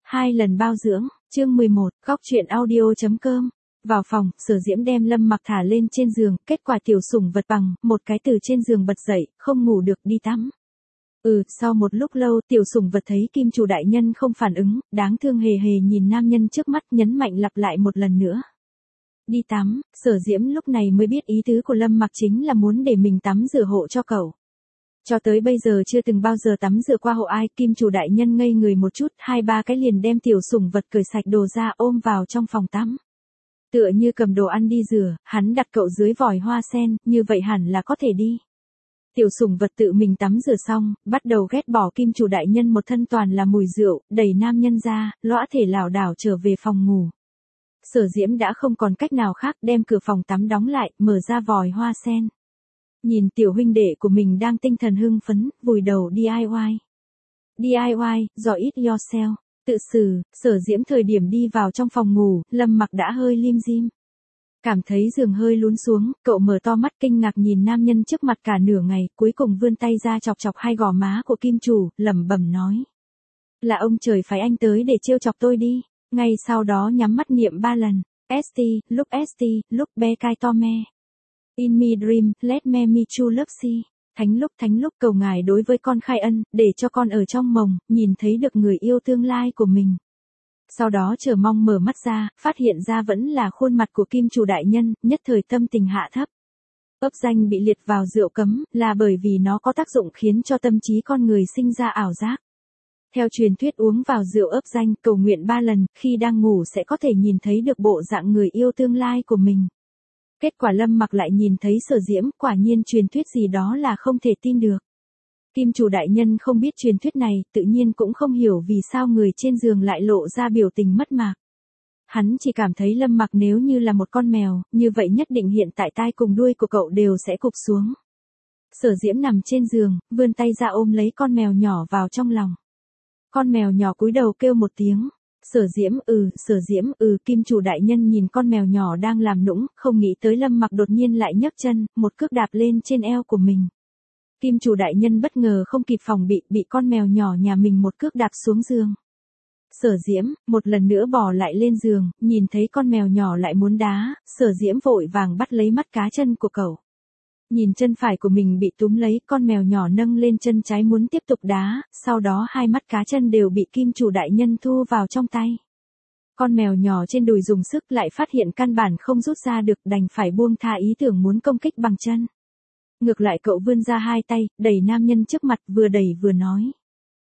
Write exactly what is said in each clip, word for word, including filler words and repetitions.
Hai lần bao dưỡng, chương mười một, góc truyện audio.com. Vào phòng, Sở Diễm đem Lâm Mặc thả lên trên giường, kết quả tiểu sủng vật bằng, một cái từ trên giường bật dậy, không ngủ được đi tắm. Ừ, sau một lúc lâu, tiểu sủng vật thấy kim chủ đại nhân không phản ứng, đáng thương hề hề nhìn nam nhân trước mắt nhấn mạnh lặp lại một lần nữa. Đi tắm, Sở Diễm lúc này mới biết ý tứ của Lâm Mặc chính là muốn để mình tắm rửa hộ cho cậu. Cho tới bây giờ chưa từng bao giờ tắm rửa qua hộ ai, kim chủ đại nhân ngây người một chút, hai ba cái liền đem tiểu sủng vật cởi sạch đồ ra ôm vào trong phòng tắm. Tựa như cầm đồ ăn đi rửa, hắn đặt cậu dưới vòi hoa sen, như vậy hẳn là có thể đi. Tiểu sủng vật tự mình tắm rửa xong, bắt đầu ghét bỏ kim chủ đại nhân một thân toàn là mùi rượu, đẩy nam nhân ra, lõa thể lảo đảo trở về phòng ngủ. Sở Diễm đã không còn cách nào khác đem cửa phòng tắm đóng lại, mở ra vòi hoa sen. Nhìn tiểu huynh đệ của mình đang tinh thần hưng phấn, vùi đầu đê i y. đê i y, do it yourself. Tự xử, Sở Diễm thời điểm đi vào trong phòng ngủ, Lâm Mặc đã hơi lim dim. Cảm thấy giường hơi lún xuống, cậu mở to mắt kinh ngạc nhìn nam nhân trước mặt cả nửa ngày, cuối cùng vươn tay ra chọc chọc hai gò má của kim chủ, lẩm bẩm nói. Là ông trời phái anh tới để trêu chọc tôi đi. Ngay sau đó nhắm mắt niệm ba lần. St, lúc St, lúc be kai to me. In me dream, let me me true love see. Thánh lúc thánh lúc cầu ngài đối với con khai ân, để cho con ở trong mộng, nhìn thấy được người yêu tương lai của mình. Sau đó chờ mong mở mắt ra, phát hiện ra vẫn là khuôn mặt của kim chủ đại nhân, nhất thời tâm tình hạ thấp. Ấp danh bị liệt vào rượu cấm, là bởi vì nó có tác dụng khiến cho tâm trí con người sinh ra ảo giác. Theo truyền thuyết uống vào rượu ấp danh, cầu nguyện ba lần, khi đang ngủ sẽ có thể nhìn thấy được bộ dạng người yêu tương lai của mình. Kết quả Lâm Mặc lại nhìn thấy Sở Diễm, quả nhiên truyền thuyết gì đó là không thể tin được. Kim chủ đại nhân không biết truyền thuyết này, tự nhiên cũng không hiểu vì sao người trên giường lại lộ ra biểu tình mất mạc. Hắn chỉ cảm thấy Lâm Mặc nếu như là một con mèo, như vậy nhất định hiện tại tai cùng đuôi của cậu đều sẽ cụp xuống. Sở Diễm nằm trên giường, vươn tay ra ôm lấy con mèo nhỏ vào trong lòng. Con mèo nhỏ cúi đầu kêu một tiếng. Sở Diễm ừ, Sở Diễm ừ, kim chủ đại nhân nhìn con mèo nhỏ đang làm nũng, không nghĩ tới Lâm Mặc đột nhiên lại nhấc chân, một cước đạp lên trên eo của mình. Kim chủ đại nhân bất ngờ không kịp phòng bị, bị con mèo nhỏ nhà mình một cước đạp xuống giường. Sở Diễm, một lần nữa bò lại lên giường, nhìn thấy con mèo nhỏ lại muốn đá, Sở Diễm vội vàng bắt lấy mắt cá chân của cậu. Nhìn chân phải của mình bị túm lấy, con mèo nhỏ nâng lên chân trái muốn tiếp tục đá, sau đó hai mắt cá chân đều bị kim chủ đại nhân thu vào trong tay. Con mèo nhỏ trên đùi dùng sức lại phát hiện căn bản không rút ra được, đành phải buông tha ý tưởng muốn công kích bằng chân. Ngược lại cậu vươn ra hai tay, đẩy nam nhân trước mặt, vừa đẩy vừa nói.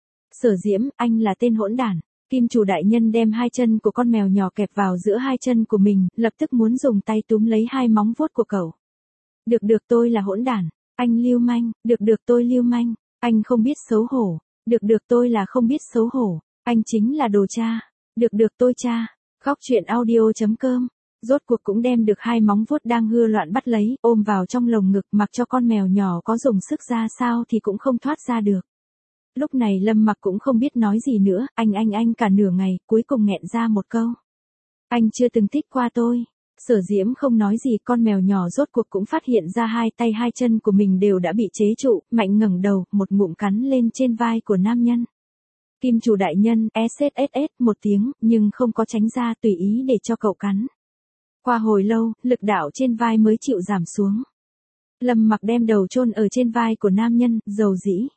Sở Diễm, anh là tên hỗn đản. Kim chủ đại nhân đem hai chân của con mèo nhỏ kẹp vào giữa hai chân của mình, lập tức muốn dùng tay túm lấy hai móng vuốt của cậu. Được được tôi là hỗn đản, anh lưu manh, được được tôi lưu manh, anh không biết xấu hổ, được được tôi là không biết xấu hổ, anh chính là đồ cha, được được tôi cha. Góc truyện audio.com. Rốt cuộc cũng đem được hai móng vuốt đang hưa loạn bắt lấy, ôm vào trong lồng ngực, mặc cho con mèo nhỏ có dùng sức ra sao thì cũng không thoát ra được. Lúc này Lâm Mặc cũng không biết nói gì nữa, anh anh anh cả nửa ngày, cuối cùng nghẹn ra một câu. Anh chưa từng thích qua tôi. Sở Diễm không nói gì, con mèo nhỏ rốt cuộc cũng phát hiện ra hai tay hai chân của mình đều đã bị chế trụ, mạnh ngẩng đầu, một ngụm cắn lên trên vai của nam nhân. Kim chủ đại nhân, sss một tiếng, nhưng không có tránh ra, tùy ý để cho cậu cắn. Qua hồi lâu, lực đạo trên vai mới chịu giảm xuống. Lâm Mặc đem đầu chôn ở trên vai của nam nhân, dầu dĩ.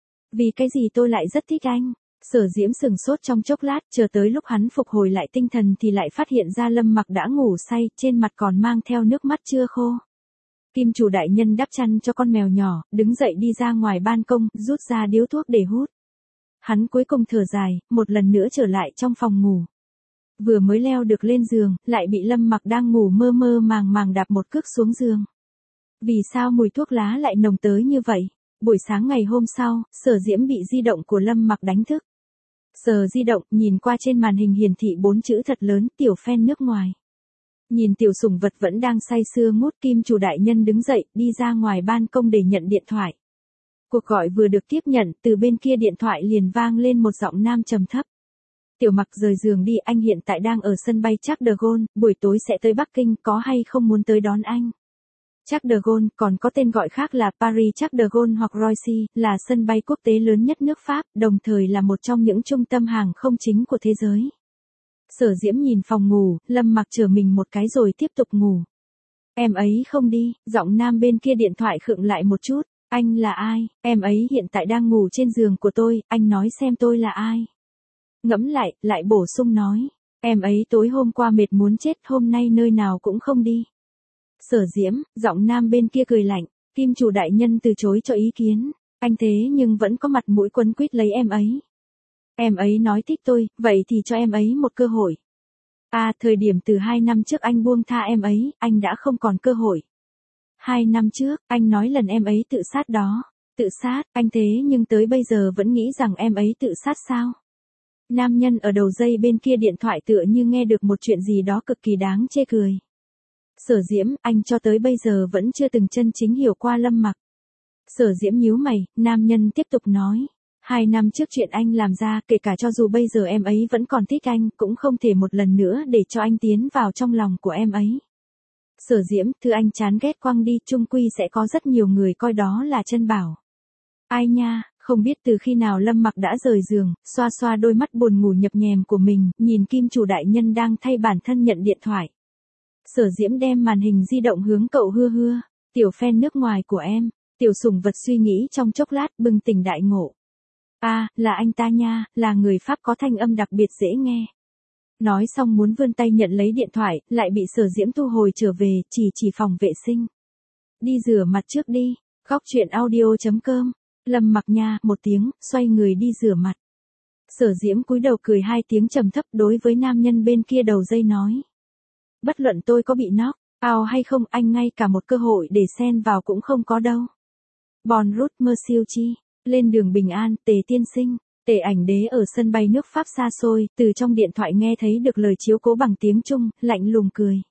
Vì cái gì tôi lại rất thích anh? Sở Diễm sừng sốt trong chốc lát, chờ tới lúc hắn phục hồi lại tinh thần thì lại phát hiện ra Lâm Mặc đã ngủ say, trên mặt còn mang theo nước mắt chưa khô. Kim chủ đại nhân đắp chăn cho con mèo nhỏ, đứng dậy đi ra ngoài ban công, rút ra điếu thuốc để hút. Hắn cuối cùng thở dài, một lần nữa trở lại trong phòng ngủ. Vừa mới leo được lên giường, lại bị Lâm Mặc đang ngủ mơ mơ màng màng đạp một cước xuống giường. Vì sao mùi thuốc lá lại nồng tới như vậy? Buổi sáng ngày hôm sau, Sở Diễm bị di động của Lâm Mặc đánh thức. Sờ di động, nhìn qua trên màn hình hiển thị bốn chữ thật lớn, tiểu fan nước ngoài. Nhìn tiểu sủng vật vẫn đang say sưa ngút, kim chủ đại nhân đứng dậy, đi ra ngoài ban công để nhận điện thoại. Cuộc gọi vừa được tiếp nhận, từ bên kia điện thoại liền vang lên một giọng nam trầm thấp. Tiểu Mặc rời giường đi, anh hiện tại đang ở sân bay Charles de Gaulle, buổi tối sẽ tới Bắc Kinh, có hay không muốn tới đón anh? Charles de Gaulle, còn có tên gọi khác là Paris Charles de Gaulle hoặc Roissy, là sân bay quốc tế lớn nhất nước Pháp, đồng thời là một trong những trung tâm hàng không chính của thế giới. Sở Diễm nhìn phòng ngủ, Lâm Mặc chở mình một cái rồi tiếp tục ngủ. Em ấy không đi, giọng nam bên kia điện thoại khựng lại một chút. Anh là ai? Em ấy hiện tại đang ngủ trên giường của tôi, anh nói xem tôi là ai? Ngẫm lại, lại bổ sung nói. Em ấy tối hôm qua mệt muốn chết, hôm nay nơi nào cũng không đi. Sở Diễm, giọng nam bên kia cười lạnh. Kim chủ đại nhân từ chối cho ý kiến. Anh thế nhưng vẫn có mặt mũi quấn quýt lấy em ấy. Em ấy nói thích tôi, vậy thì cho em ấy một cơ hội. À, thời điểm từ hai năm trước anh buông tha em ấy, anh đã không còn cơ hội. Hai năm trước, anh nói lần em ấy tự sát đó. Tự sát, anh thế nhưng tới bây giờ vẫn nghĩ rằng em ấy tự sát sao? Nam nhân ở đầu dây bên kia điện thoại tựa như nghe được một chuyện gì đó cực kỳ đáng chê cười. Sở Diễm, anh cho tới bây giờ vẫn chưa từng chân chính hiểu qua Lâm Mặc. Sở Diễm nhíu mày, nam nhân tiếp tục nói. Hai năm trước chuyện anh làm ra, kể cả cho dù bây giờ em ấy vẫn còn thích anh, cũng không thể một lần nữa để cho anh tiến vào trong lòng của em ấy. Sở Diễm, thứ anh chán ghét quăng đi, chung quy sẽ có rất nhiều người coi đó là chân bảo. Ai nha, không biết từ khi nào Lâm Mặc đã rời giường, xoa xoa đôi mắt buồn ngủ nhập nhèm của mình, nhìn kim chủ đại nhân đang thay bản thân nhận điện thoại. Sở Diễm đem màn hình di động hướng cậu hưa hưa. Tiểu fan nước ngoài của em. Tiểu sủng vật suy nghĩ trong chốc lát bừng tỉnh đại ngộ. À, là anh ta nha, là người Pháp có thanh âm đặc biệt dễ nghe. Nói xong muốn vươn tay nhận lấy điện thoại, lại bị Sở Diễm thu hồi trở về, chỉ chỉ phòng vệ sinh. Đi rửa mặt trước đi. Góc truyện audio chấm com. Lâm Mặc nha, một tiếng, xoay người đi rửa mặt. Sở Diễm cúi đầu cười hai tiếng trầm thấp đối với nam nhân bên kia đầu dây nói. Bất luận tôi có bị knock out hay không, anh ngay cả một cơ hội để xen vào cũng không có đâu. Bon route monsieur chi, lên đường bình an, Tề tiên sinh. Tề Ảnh Đế ở sân bay nước Pháp xa xôi, từ trong điện thoại nghe thấy được lời chiếu cố bằng tiếng Trung, lạnh lùng cười.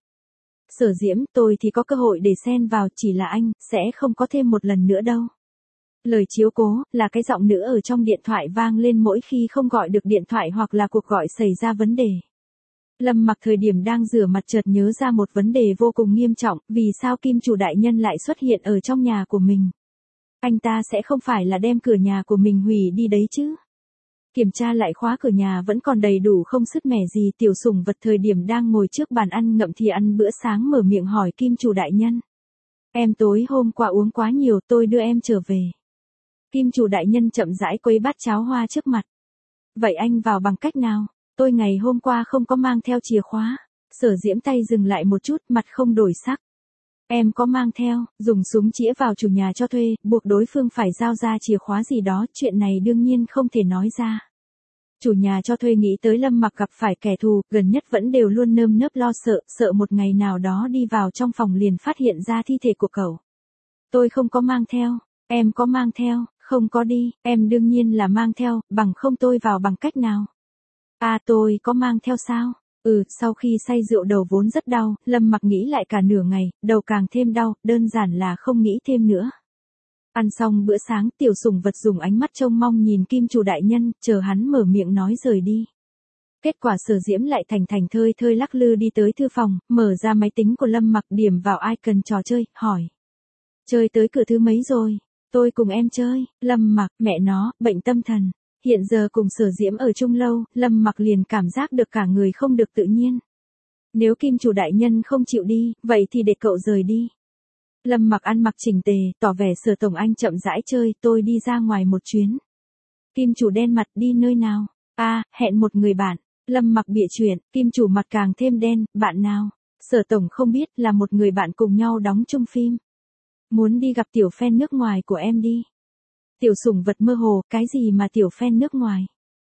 Sở Diễm, tôi thì có cơ hội để xen vào, chỉ là anh, sẽ không có thêm một lần nữa đâu. Lời chiếu cố, là cái giọng nữ ở trong điện thoại vang lên mỗi khi không gọi được điện thoại hoặc là cuộc gọi xảy ra vấn đề. Lâm Mặc thời điểm đang rửa mặt chợt nhớ ra một vấn đề vô cùng nghiêm trọng, vì sao kim chủ đại nhân lại xuất hiện ở trong nhà của mình. Anh ta sẽ không phải là đem cửa nhà của mình hủy đi đấy chứ. Kiểm tra lại khóa cửa nhà vẫn còn đầy đủ không sứt mẻ gì. Tiểu sủng vật thời điểm đang ngồi trước bàn ăn ngậm thì ăn bữa sáng mở miệng hỏi kim chủ đại nhân. Em tối hôm qua uống quá nhiều, tôi đưa em trở về. Kim chủ đại nhân chậm rãi quấy bát cháo hoa trước mặt. Vậy anh vào bằng cách nào? Tôi ngày hôm qua không có mang theo chìa khóa. Sở Diễm tay dừng lại một chút, mặt không đổi sắc. Em có mang theo, dùng súng chĩa vào chủ nhà cho thuê, buộc đối phương phải giao ra chìa khóa gì đó, chuyện này đương nhiên không thể nói ra. Chủ nhà cho thuê nghĩ tới Lâm Mặc gặp phải kẻ thù, gần nhất vẫn đều luôn nơm nớp lo sợ, sợ một ngày nào đó đi vào trong phòng liền phát hiện ra thi thể của cậu. Tôi không có mang theo, em có mang theo, không có đi, em đương nhiên là mang theo, bằng không tôi vào bằng cách nào. À tôi có mang theo sao? Ừ, sau khi say rượu đầu vốn rất đau, Lâm Mặc nghĩ lại cả nửa ngày, đầu càng thêm đau, đơn giản là không nghĩ thêm nữa. Ăn xong bữa sáng, tiểu sủng vật dùng ánh mắt trông mong nhìn kim chủ đại nhân, chờ hắn mở miệng nói rời đi. Kết quả Sở Diễm lại thành thành thơi thơi lắc lư đi tới thư phòng, mở ra máy tính của Lâm Mặc, điểm vào icon trò chơi, hỏi. Chơi tới cửa thứ mấy rồi? Tôi cùng em chơi. Lâm Mặc, mẹ nó, bệnh tâm thần. Hiện giờ cùng Sở Diễm ở chung lâu, Lâm Mặc liền cảm giác được cả người không được tự nhiên. Nếu kim chủ đại nhân không chịu đi, vậy thì để cậu rời đi. Lâm Mặc ăn mặc chỉnh tề, tỏ vẻ Sở tổng anh chậm rãi chơi, tôi đi ra ngoài một chuyến. Kim chủ đen mặt, đi nơi nào? À, hẹn một người bạn. Lâm Mặc bịa chuyện, kim chủ mặt càng thêm đen, bạn nào? Sở tổng không biết, là một người bạn cùng nhau đóng chung phim. Muốn đi gặp tiểu fan nước ngoài của em đi. Tiểu sủng vật mơ hồ, cái gì mà tiểu fan nước ngoài?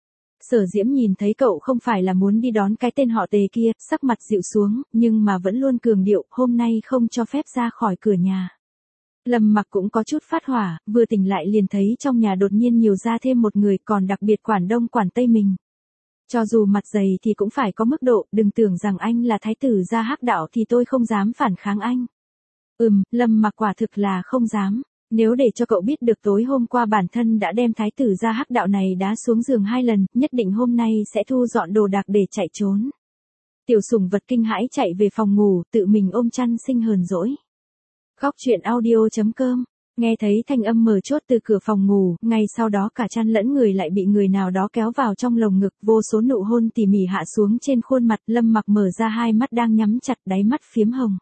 Sở Diễm nhìn thấy cậu không phải là muốn đi đón cái tên họ Tề kia, sắc mặt dịu xuống, nhưng mà vẫn luôn cường điệu, hôm nay không cho phép ra khỏi cửa nhà. Lâm Mặc cũng có chút phát hỏa, vừa tỉnh lại liền thấy trong nhà đột nhiên nhiều ra thêm một người, còn đặc biệt quản đông quản tây mình. Cho dù mặt dày thì cũng phải có mức độ, đừng tưởng rằng anh là thái tử gia hắc đạo thì tôi không dám phản kháng anh. Ừm, Lâm Mặc quả thực là không dám. Nếu để cho cậu biết được tối hôm qua bản thân đã đem thái tử gia hắc đạo này đá xuống giường hai lần, nhất định hôm nay sẽ thu dọn đồ đạc để chạy trốn. Tiểu sủng vật kinh hãi chạy về phòng ngủ, tự mình ôm chăn sinh hờn dỗi. Góc truyện audio.com. Nghe thấy thanh âm mở chốt từ cửa phòng ngủ, ngay sau đó cả chăn lẫn người lại bị người nào đó kéo vào trong lồng ngực, vô số nụ hôn tỉ mỉ hạ xuống trên khuôn mặt, Lâm Mặc mở ra hai mắt đang nhắm chặt, đáy mắt phiếm hồng.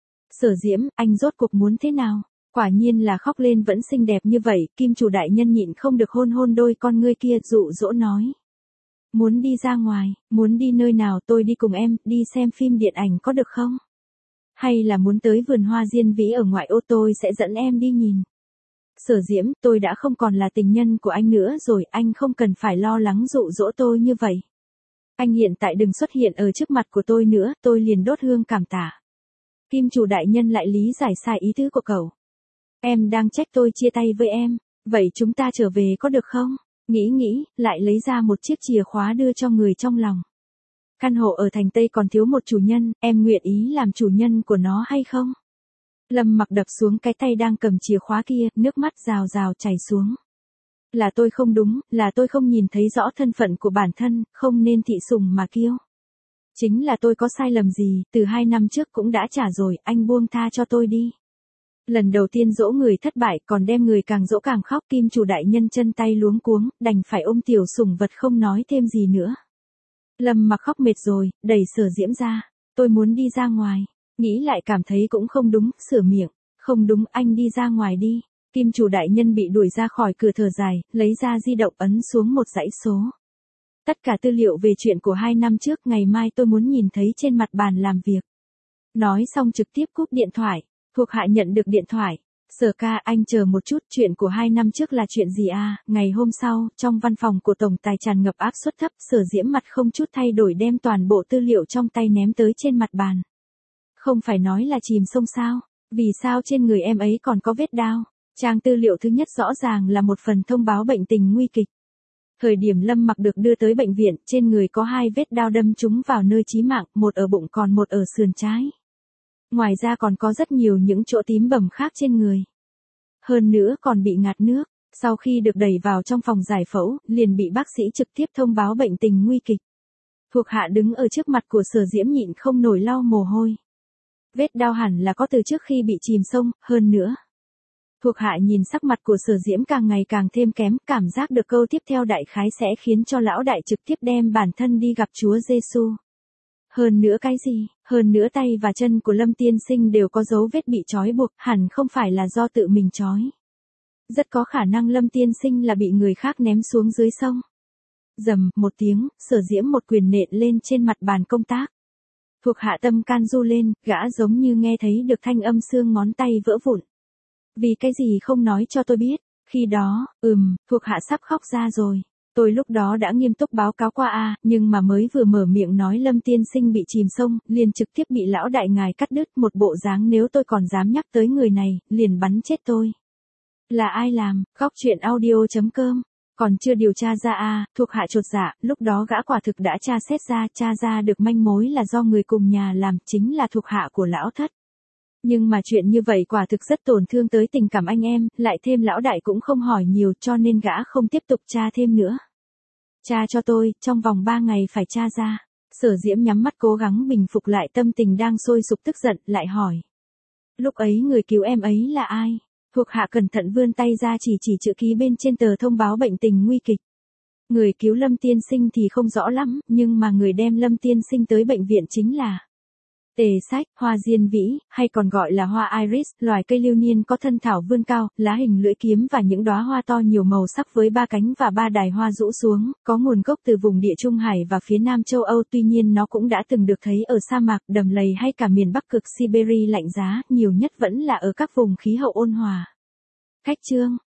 Sở Diễm, anh rốt cuộc muốn thế nào? Quả nhiên là khóc lên vẫn xinh đẹp như vậy, kim chủ đại nhân nhịn không được hôn hôn đôi con ngươi kia, dụ dỗ nói. Muốn đi ra ngoài, muốn đi nơi nào, tôi đi cùng em, đi xem phim điện ảnh có được không? Hay là muốn tới vườn hoa diên vĩ ở ngoại ô, tôi sẽ dẫn em đi nhìn. Sở Diễm, tôi đã không còn là tình nhân của anh nữa rồi, anh không cần phải lo lắng dụ dỗ tôi như vậy. Anh hiện tại đừng xuất hiện ở trước mặt của tôi nữa, tôi liền đốt hương cảm tạ. Kim chủ đại nhân lại lý giải sai ý tứ của cậu. Em đang trách tôi chia tay với em, vậy chúng ta trở về có được không? Nghĩ nghĩ, lại lấy ra một chiếc chìa khóa đưa cho người trong lòng. Căn hộ ở thành Tây còn thiếu một chủ nhân, em nguyện ý làm chủ nhân của nó hay không? Lâm Mặc đập xuống cái tay đang cầm chìa khóa kia, nước mắt rào rào chảy xuống. Là tôi không đúng, là tôi không nhìn thấy rõ thân phận của bản thân, không nên thị sùng mà kiêu. Chính là tôi có sai lầm gì, từ hai năm trước cũng đã trả rồi, anh buông tha cho tôi đi. Lần đầu tiên dỗ người thất bại, còn đem người càng dỗ càng khóc, kim chủ đại nhân chân tay luống cuống, đành phải ôm tiểu sủng vật không nói thêm gì nữa. Lâm Mặc khóc mệt rồi, đẩy Sở Diễm ra. Tôi muốn đi ra ngoài. Nghĩ lại cảm thấy cũng không đúng, sửa miệng. Không đúng, anh đi ra ngoài đi. Kim chủ đại nhân bị đuổi ra khỏi cửa thở dài, lấy ra di động ấn xuống một dãy số. Tất cả tư liệu về chuyện của hai năm trước, ngày mai tôi muốn nhìn thấy trên mặt bàn làm việc. Nói xong trực tiếp cúp điện thoại. Thuộc hạ nhận được điện thoại. Sở ca, anh chờ một chút, chuyện của hai năm trước là chuyện gì à? Ngày hôm sau, trong văn phòng của tổng tài tràn ngập áp suất thấp, Sở Diễm mặt không chút thay đổi đem toàn bộ tư liệu trong tay ném tới trên mặt bàn. Không phải nói là chìm sông sao? Vì sao trên người em ấy còn có vết đao? Trang tư liệu thứ nhất rõ ràng là một phần thông báo bệnh tình nguy kịch. Thời điểm Lâm Mặc được đưa tới bệnh viện, trên người có hai vết đao đâm trúng vào nơi chí mạng, một ở bụng còn một ở sườn trái. Ngoài ra còn có rất nhiều những chỗ tím bầm khác trên người. Hơn nữa còn bị ngạt nước, sau khi được đẩy vào trong phòng giải phẫu, liền bị bác sĩ trực tiếp thông báo bệnh tình nguy kịch. Thuộc hạ đứng ở trước mặt của Sở Diễm nhịn không nổi lau mồ hôi. Vết đao hẳn là có từ trước khi bị chìm sông, hơn nữa. Thuộc hạ nhìn sắc mặt của Sở Diễm càng ngày càng thêm kém, cảm giác được câu tiếp theo đại khái sẽ khiến cho lão đại trực tiếp đem bản thân đi gặp Chúa Giêsu. Hơn nữa cái gì, hơn nữa tay và chân của Lâm tiên sinh đều có dấu vết bị trói buộc, hẳn không phải là do tự mình trói. Rất có khả năng Lâm tiên sinh là bị người khác ném xuống dưới sông. Rầm, một tiếng, Sở Diễm một quyền nện lên trên mặt bàn công tác. Thuộc hạ tâm can du lên, gã giống như nghe thấy được thanh âm xương ngón tay vỡ vụn. Vì cái gì không nói cho tôi biết, khi đó, ừm, thuộc hạ sắp khóc ra rồi. Tôi lúc đó đã nghiêm túc báo cáo qua a, nhưng mà mới vừa mở miệng nói Lâm tiên sinh bị chìm sông, liền trực tiếp bị lão đại ngài cắt đứt một bộ dáng, nếu tôi còn dám nhắc tới người này, liền bắn chết tôi. Là ai làm? Góc truyện audio.com. Còn chưa điều tra ra a, thuộc hạ chột dạ, lúc đó gã quả thực đã tra xét ra, tra ra được manh mối là do người cùng nhà làm, chính là thuộc hạ của lão thất. Nhưng mà chuyện như vậy quả thực rất tổn thương tới tình cảm anh em, lại thêm lão đại cũng không hỏi nhiều cho nên gã không tiếp tục tra thêm nữa. Tra cho tôi, trong vòng ba ngày phải tra ra. Sở Diễm nhắm mắt cố gắng bình phục lại tâm tình đang sôi sục tức giận, lại hỏi. Lúc ấy người cứu em ấy là ai? Thuộc hạ cẩn thận vươn tay ra chỉ chỉ chữ ký bên trên tờ thông báo bệnh tình nguy kịch. Người cứu Lâm tiên sinh thì không rõ lắm, nhưng mà người đem Lâm tiên sinh tới bệnh viện chính là Tề sách, hoa diên vĩ, hay còn gọi là hoa iris, loài cây lưu niên có thân thảo vươn cao, lá hình lưỡi kiếm và những đóa hoa to nhiều màu sắc với ba cánh và ba đài hoa rũ xuống, có nguồn gốc từ vùng địa Trung Hải và phía Nam châu Âu, tuy nhiên nó cũng đã từng được thấy ở sa mạc, đầm lầy hay cả miền Bắc cực Siberia lạnh giá, nhiều nhất vẫn là ở các vùng khí hậu ôn hòa. Khách chương,